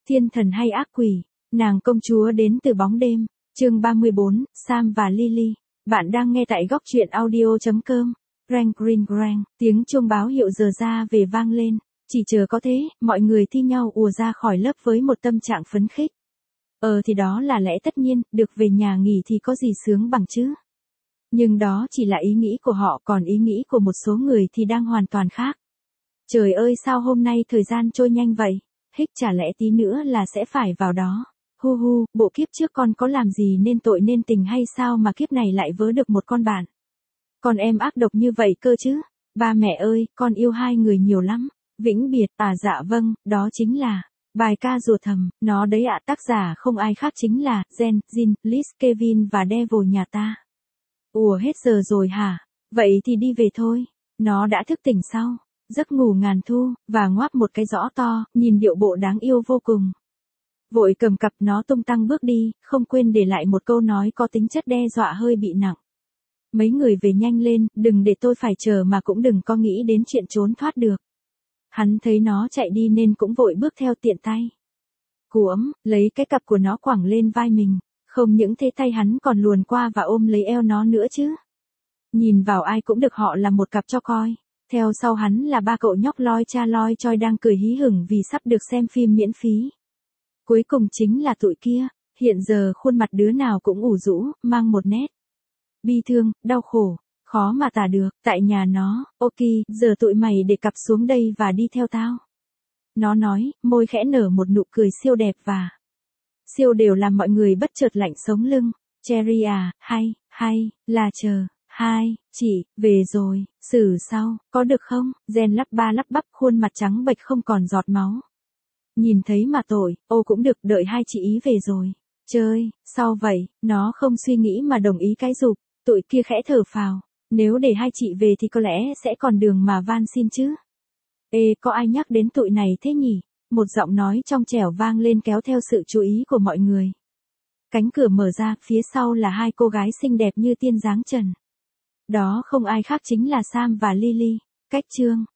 Thiên thần hay ác quỷ, nàng công chúa đến từ bóng đêm, chương 34, Sam và Lily. Bạn đang nghe tại góc truyện audio.com. Rang ring rang, tiếng chuông báo hiệu giờ ra về vang lên. Chỉ chờ có thế, mọi người thi nhau ùa ra khỏi lớp với một tâm trạng phấn khích. Thì đó là lẽ tất nhiên, được về nhà nghỉ thì có gì sướng bằng chứ. Nhưng đó chỉ là ý nghĩ của họ, còn ý nghĩ của một số người thì đang hoàn toàn khác. Trời ơi, sao hôm nay thời gian trôi nhanh vậy? Hích, chả lẽ tí nữa là sẽ phải vào đó. Hu hu, bộ kiếp trước con có làm gì nên tội nên tình hay sao mà kiếp này lại vớ được một con bạn? Con em ác độc như vậy cơ chứ? Ba mẹ ơi, con yêu hai người nhiều lắm. Vĩnh biệt, dạ vâng, đó chính là bài ca rùa thầm, nó đấy ạ. Tác giả không ai khác chính là Jen, Jin, Liz, Kevin và Devil nhà ta. Ủa, hết giờ rồi hả? Vậy thì đi về thôi. Nó đã thức tỉnh sau giấc ngủ ngàn thu, và ngoáp một cái rõ to, nhìn điệu bộ đáng yêu vô cùng. Vội cầm cặp nó tung tăng bước đi, không quên để lại một câu nói có tính chất đe dọa hơi bị nặng. Mấy người về nhanh lên, đừng để tôi phải chờ mà cũng đừng có nghĩ đến chuyện trốn thoát được. Hắn thấy nó chạy đi nên cũng vội bước theo tiện tay. Cuỗm, lấy cái cặp của nó quẳng lên vai mình, không những thế tay hắn còn luồn qua và ôm lấy eo nó nữa chứ. Nhìn vào ai cũng được họ là một cặp cho coi. Theo sau hắn là ba cậu nhóc loi cha loi choi đang cười hí hửng vì sắp được xem phim miễn phí. Cuối cùng chính là tụi kia, hiện giờ khuôn mặt đứa nào cũng ủ rũ, mang một nét bi thương, đau khổ, khó mà tả được. Tại nhà nó, ok, giờ tụi mày để cặp xuống đây và đi theo tao. Nó nói, môi khẽ nở một nụ cười siêu đẹp và siêu đều làm mọi người bất chợt lạnh sống lưng. Cherry à, hay, là chờ. Chị, về rồi, xử sau, có được không? Jen lắp ba lắp bắp, khuôn mặt trắng bệch không còn giọt máu. Nhìn thấy mà tội, cũng được, đợi hai chị ý về rồi. Chơi, sao vậy? Nó không suy nghĩ mà đồng ý cái giục. Tụi kia khẽ thở phào. Nếu để hai chị về thì có lẽ sẽ còn đường mà van xin chứ. Có ai nhắc đến tụi này thế nhỉ? Một giọng nói trong trẻo vang lên kéo theo sự chú ý của mọi người. Cánh cửa mở ra, phía sau là hai cô gái xinh đẹp như tiên dáng trần. Đó không ai khác chính là Sam và Lily. Cách chương